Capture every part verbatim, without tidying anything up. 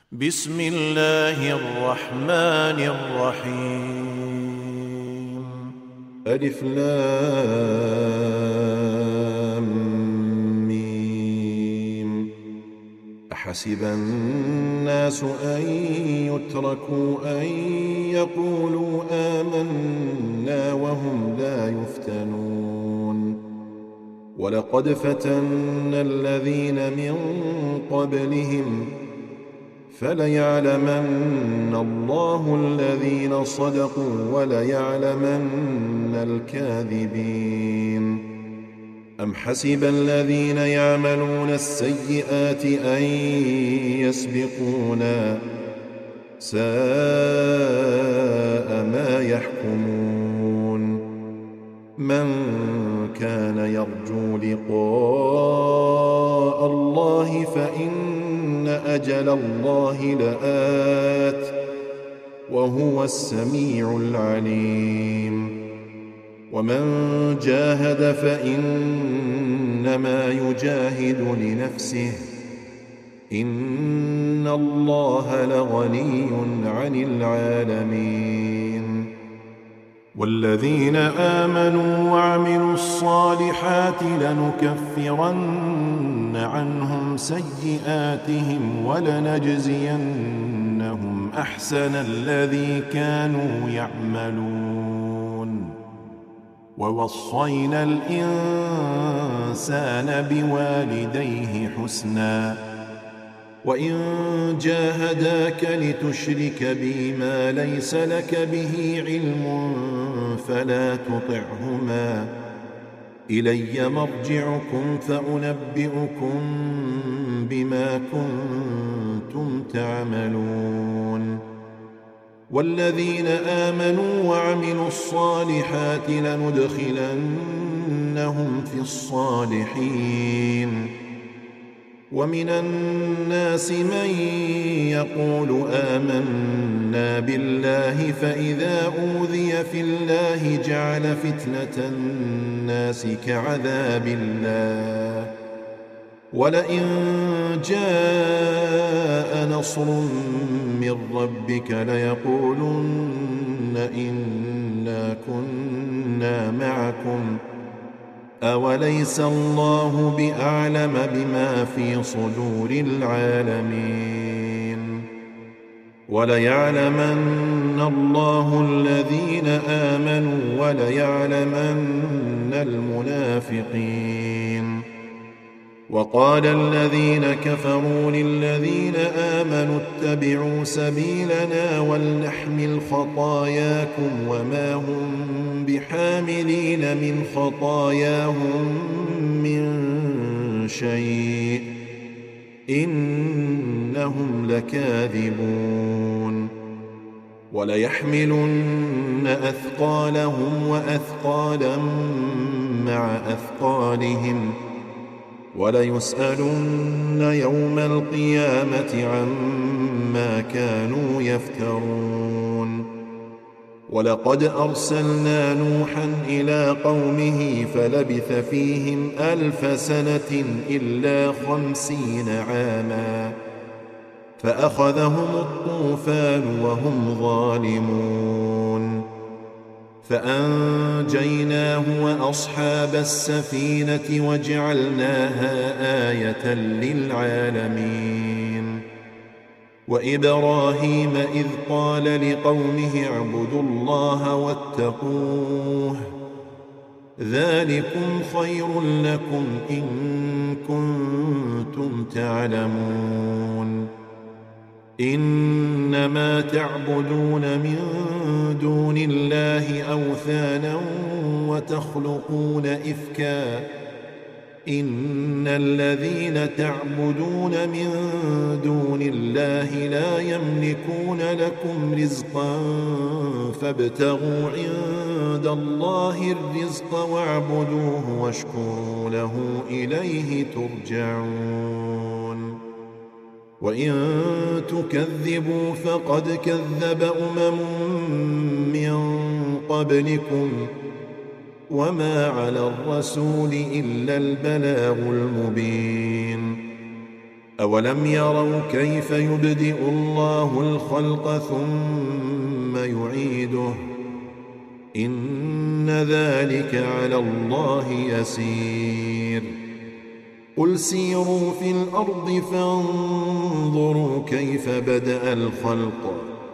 بسم الله الرحمن الرحيم. ألف لام ميم. أحسب الناس أن يتركوا أن يقولوا آمنا وهم لا يفتنون. ولقد فتنا الذين من قبلهم فليعلمن الله الذين صدقوا وليعلمن الكاذبين. أم حسب الذين يعملون السيئات أن يسبقونا ساء ما يحكمون. من كان يرجو لقاء الله فإن أجل الله لآت وهو السميع العليم. ومن جاهد فإنما يجاهد لنفسه إن الله لغني عن العالمين. والذين آمنوا وعملوا الصالحات لنكفرن عنهم سيئاتهم ولنجزينهم أحسن الذي كانوا يعملون. ووصينا الإنسان بوالديه حسنا وإن جاهداك لتشرك بي ما ليس لك به علم فلا تطعهما إلي مرجعكم فأنبئكم بما كنتم تعملون. والذين آمنوا وعملوا الصالحات لندخلنهم في الصالحين. ومن الناس من يقول آمنا بالله فإذا أوذي في الله جعل فتنة الناس كعذاب الله ولئن جاء نصر من ربك ليقولن إنا كنا معكم أوليس الله بأعلم بما في صدور العالمين. وليعلمن الله الذين آمنوا وليعلمن المنافقين. وقال الذين كفروا للذين آمنوا اتبعوا سبيلنا ولنحمل خطاياكم وما هم بحاملين من خطاياهم من شيء إنهم لكاذبون. وليحملن أثقالهم وأثقالا مع أثقالهم وليسألن يوم القيامة عما كانوا يفترون. ولقد أرسلنا نوحا إلى قومه فلبث فيهم ألف سنة إلا خمسين عاما فأخذهم الطوفان وهم ظالمون فأنجيناه وأصحاب السفينة وجعلناها آية للعالمين. وإبراهيم إذ قال لقومه اعبدوا الله واتقوه ذلكم خير لكم إن كنتم تعلمون. إنما تعبدون من دون الله أوثانا وتخلقون إفكا إن الذين تعبدون من دون الله لا يملكون لكم رزقا فابتغوا عند الله الرزق واعبدوه واشكروا له إليه ترجعون. وإن تكذبوا فقد كذب أمم من قبلكم وما على الرسول إلا البلاغ المبين. أولم يروا كيف يبدئ الله الخلق ثم يعيده إن ذلك على الله يسير قل سيروا في الأرض فانظروا كيف بدأ الخلق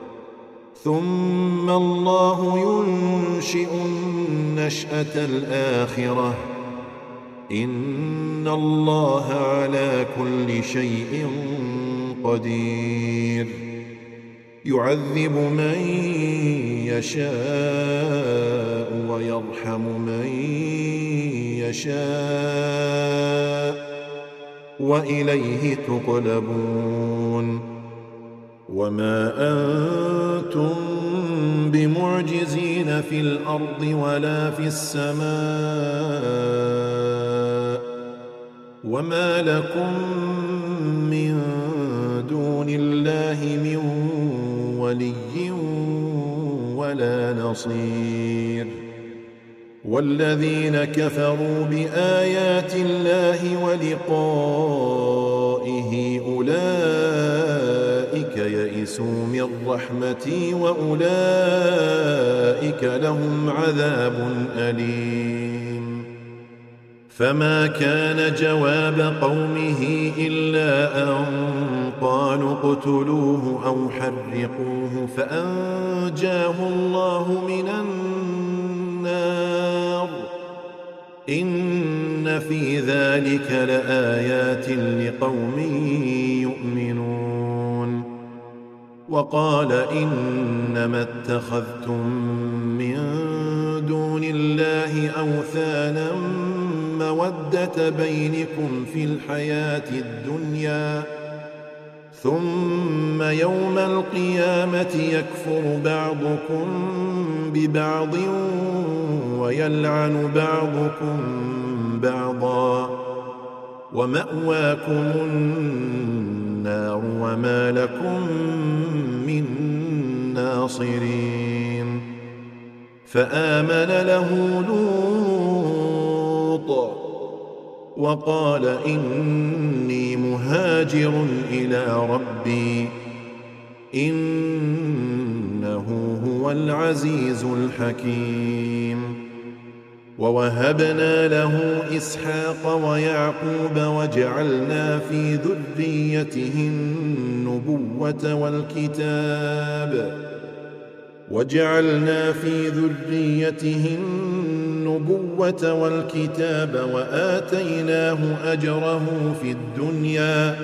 ثم الله ينشئ النشأة الآخرة إن الله على كل شيء قدير يعذب من يشاء ويرحم من يشاء وإليه تقلبون وما أنتم بمعجزين في الأرض ولا في السماء وما لكم من دون الله من ولي ولا نصير والذين كفروا بآيات الله ولقائه أولئك يئسوا من رحمتي وأولئك لهم عذاب أليم فما كان جواب قومه إلا أن قالوا اقتلوه أو حرقوه فأنجاه الله من النار إن في ذلك لآيات لقوم يؤمنون وقال إنما اتخذتم من دون الله أوثانا مودة بينكم في الحياة الدنيا ثم يوم القيامة يكفر بعضكم ببعض ويلعن بعضكم بعضا ومأواكم النار وما لكم من ناصرين فآمن له لوط وقال إني مهاجر إلى ربي إنه هو العزيز الحكيم ووهبنا له إسحاق ويعقوب وجعلنا في ذريته النبوة والكتاب وجعلنا في ذريته النبوة والكتاب وآتيناه أجره في الدنيا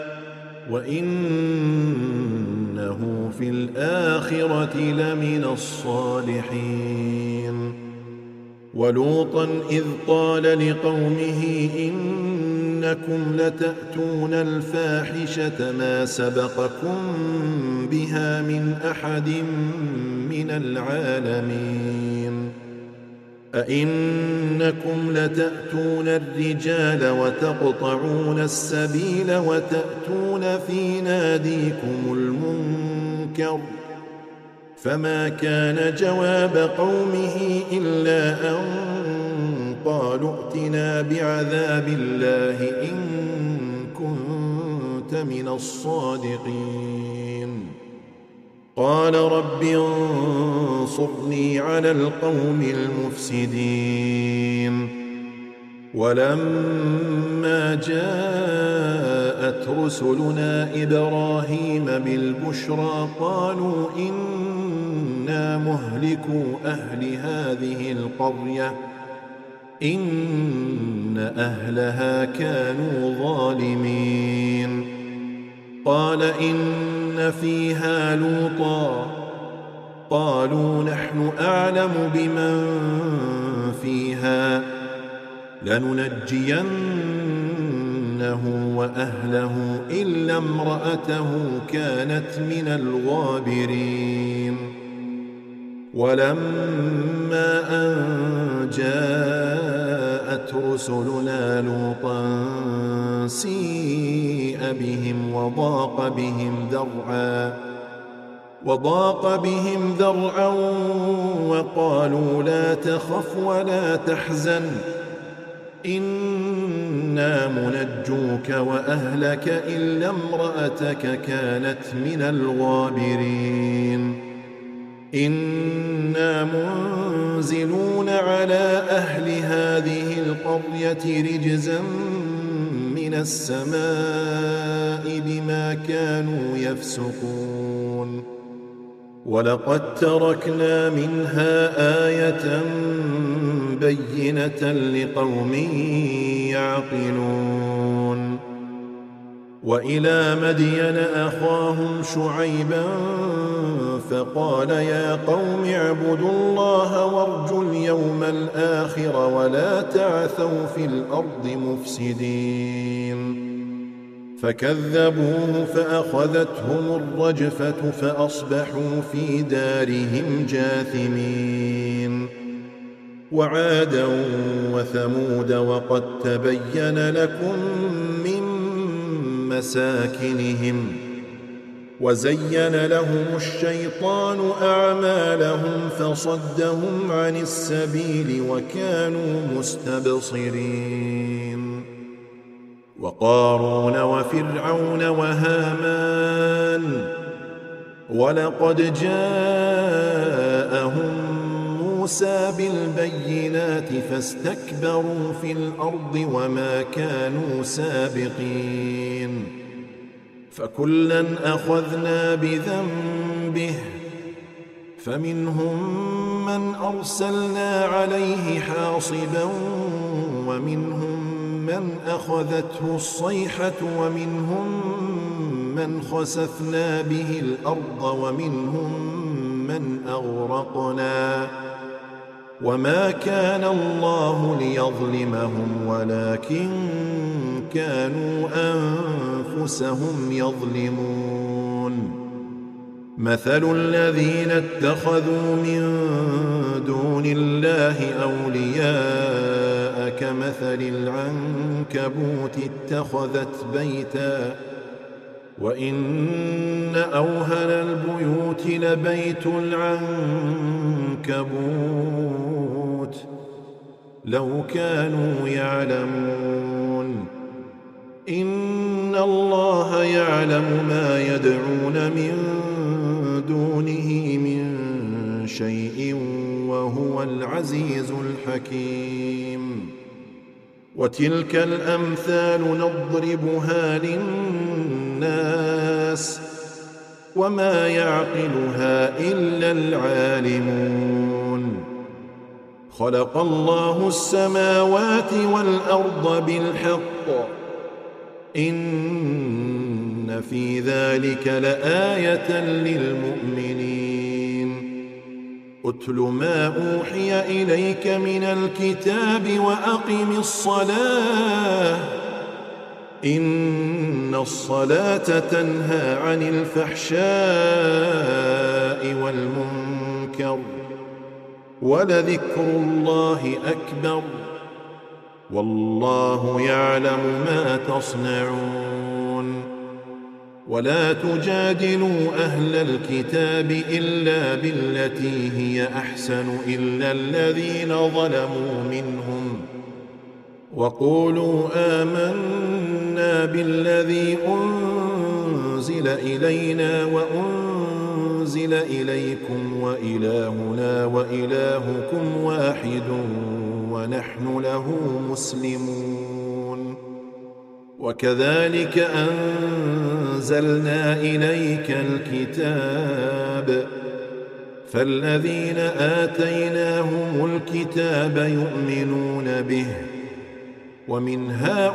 وإنه في الآخرة لمن الصالحين ولوطا إذ قال لقومه إنكم لتأتون الفاحشة ما سبقكم بها من أحد من العالمين أئنكم لتأتون الرجال وتقطعون السبيل وتأتون في ناديكم المنكر فما كان جواب قومه إلا أن قالوا ائتنا بعذاب الله إن كنت من الصادقين قال رب انصرني على القوم المفسدين ولما جاءت رسلنا إبراهيم بالبشرى قالوا إنا مهلكو أهل هذه القرية إن أهلها كانوا ظالمين قال إن فيها لوطا قالوا نحن أعلم بمن فيها لننجينه وأهله إلا امرأته كانت من الغابرين ولما أن جاءت رسلنا لوطا سيء بهم وضاق بهم ذرعا وضاق بهم ذرعا وقالوا لا تخف ولا تحزن إنا منجوك وأهلك إلا امرأتك كانت من الغابرين إنا منزلون على أهل هذه القرية رجزا من السماء بما كانوا يفسقون ولقد تركنا منها آية بينة لقوم يعقلون وإلى مدين أخاهم شعيبا فقال يا قوم اعبدوا الله وارجوا اليوم الآخر ولا تعثوا في الأرض مفسدين فكذبوه فأخذتهم الرجفة فأصبحوا في دارهم جاثمين وعادا وثمود وقد تبين لكم من مساكنهم وزين لهم الشيطان أعمالهم فصدهم عن السبيل وكانوا مستبصرين وقارون وفرعون وهامان ولقد جاءهم موسى بالبينات فاستكبروا في الأرض وما كانوا سابقين فكلا أخذنا بذنبه فمنهم من أرسلنا عليه حاصبا ومنهم من أخذته الصيحة ومنهم من خسفنا به الأرض ومنهم من أغرقنا وما كان الله ليظلمهم ولكن كانوا أنفسهم يظلمون مثل الذين اتخذوا من دون الله أولياء كمثل العنكبوت اتخذت بيتا وإن أوهن البيوت لبيت العنكبوت لو كانوا يعلمون إن الله يعلم ما يدعون من دونه من شيء وهو العزيز الحكيم وتلك الأمثال نضربها للناس وما يعقلها إلا العالمون خلق الله السماوات والأرض بالحق إن في ذلك لآية للمؤمنين أتل ما أوحي إليك من الكتاب وأقم الصلاة إن الصلاة تنهى عن الفحشاء والمنكر ولذكر الله أكبر والله يعلم ما تصنعون ولا تجادلوا أهل الكتاب إلا بالتي هي أحسن إلا الذين ظلموا منهم وقولوا آمنا بالذي أنزل إلينا وأنزل إليكم وإلهنا وإلهكم واحد ونحن له مسلمون وكذلك أنزلنا إليك الكتاب فالذين آتيناهم الكتاب يؤمنون به ومن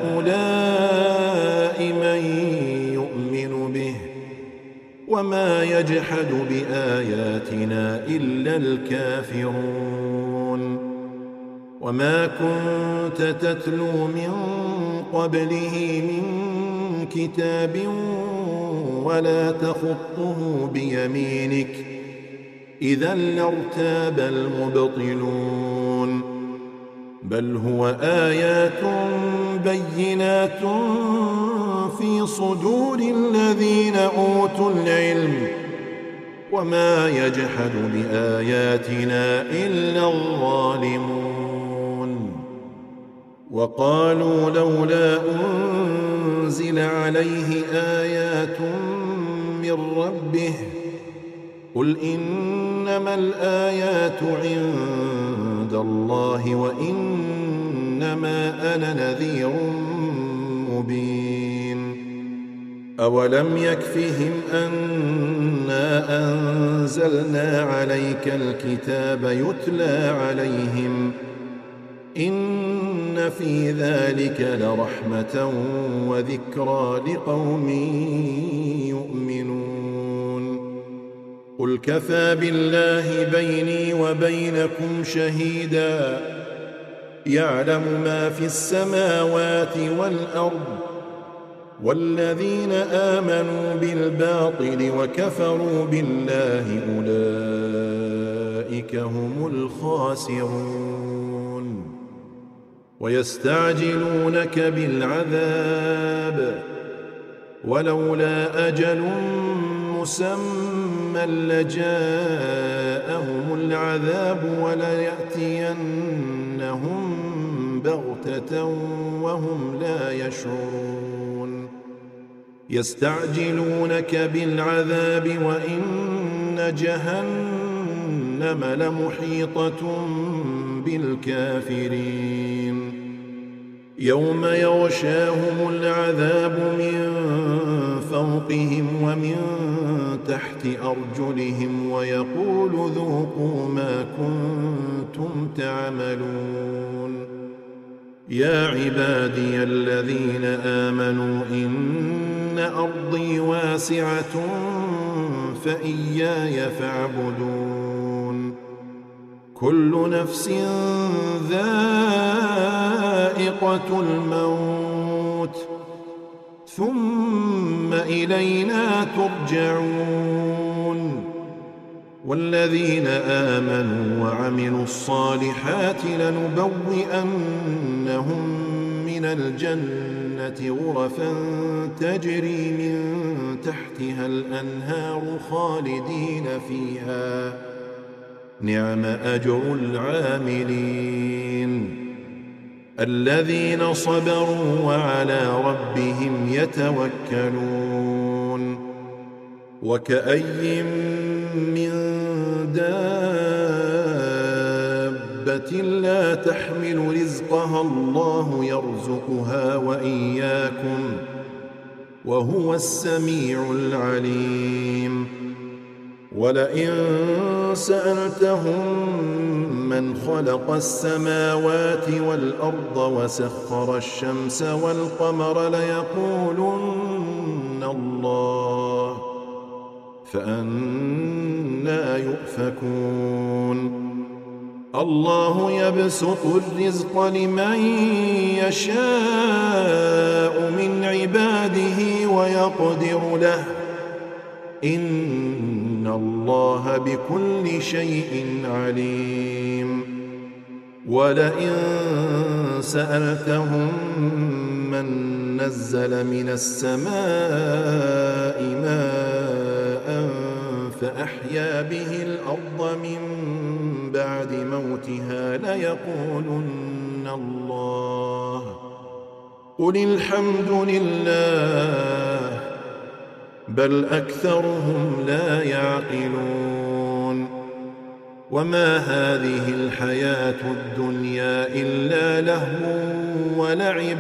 هؤلاء من يؤمن به وما يجحد بآياتنا إلا الكافرون وما كنت تتلو من قبله من كتاب ولا تخطه بيمينك إذا لارتاب المبطلون بل هو آيات بينات في صدور الذين أوتوا العلم وما يجحد بآياتنا إلا الظالمون وقالوا لولا أنزل عليه آيات من ربه قل إنما الآيات عند الله وإنما أنا نذير مبين أولم يكفهم أنا أنزلنا عليك الكتاب يتلى عليهم إن في ذلك لرحمة وذكرى لقوم يؤمنون قل كفى بالله بيني وبينكم شهيدا يعلم ما في السماوات والأرض والذين آمنوا بالباطل وكفروا بالله أولئك هم الخاسرون ويستعجلونك بالعذاب ولولا أجل مسمى لجاءهم العذاب وليأتينهم بغتة وهم لا يشعرون يستعجلونك بالعذاب وإن جهنم لمحيطة بالكافرين يوم يغشاهم العذاب من فوقهم ومن تحت أرجلهم ويقول ذوقوا ما كنتم تعملون يا عبادي الذين آمنوا إن أرضي واسعة فإياي فاعبدون كل نفس ذائقة الموت ثم إلينا ترجعون والذين آمنوا وعملوا الصالحات لنبوئنهم من الجنة غرفا تجري من تحتها الأنهار خالدين فيها نعم أجر العاملين الذين صبروا وعلى ربهم يتوكلون وكأي من دابة لا تحمل رزقها الله يرزقها وإياكم وهو السميع العليم ولئن سألتهم من خلق السماوات والأرض وسخر الشمس والقمر ليقولن الله فأنى يؤفكون الله يبسط الرزق لمن يشاء من عباده ويقدر له إن الله بكل شيء عليم ولئن سألتهم من نزل من السماء ماء فأحيا به الأرض من بعد موتها ليقولن الله قل الحمد لله بل أكثرهم لا يعقلون وما هذه الحياة الدنيا إلا لهو ولعب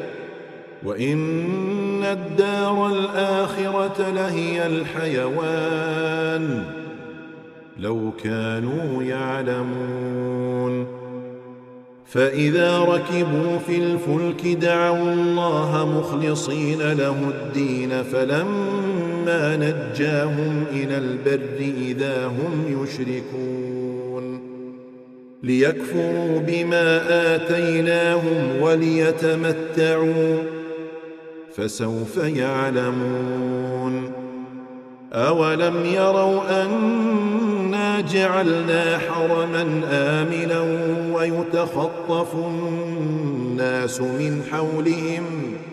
وإن الدار الآخرة لهي الحيوان لو كانوا يعلمون فإذا ركبوا في الفلك دعوا الله مخلصين له الدين فلما نجاهم إلى البر إذا هم يشركون ليكفروا بما آتيناهم وليتمتعوا فسوف يعلمون أولم يروا أنا جعلنا حرما آمنا ويتخطف الناس من حولهم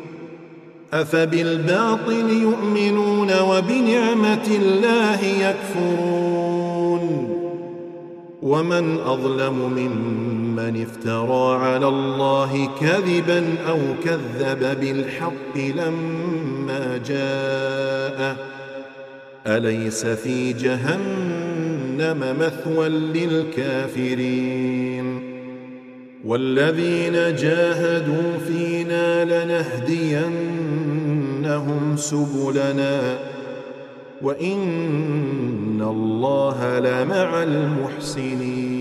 أفبالباطل يؤمنون وبنعمة الله يكفرون ومن أظلم ممن افترى على الله كذبا أو كذب بالحق لما جاءه أليس في جهنم مثوى للكافرين والذين جاهدوا فينا لنهدينهم سبلنا وإن الله لمع المحسنين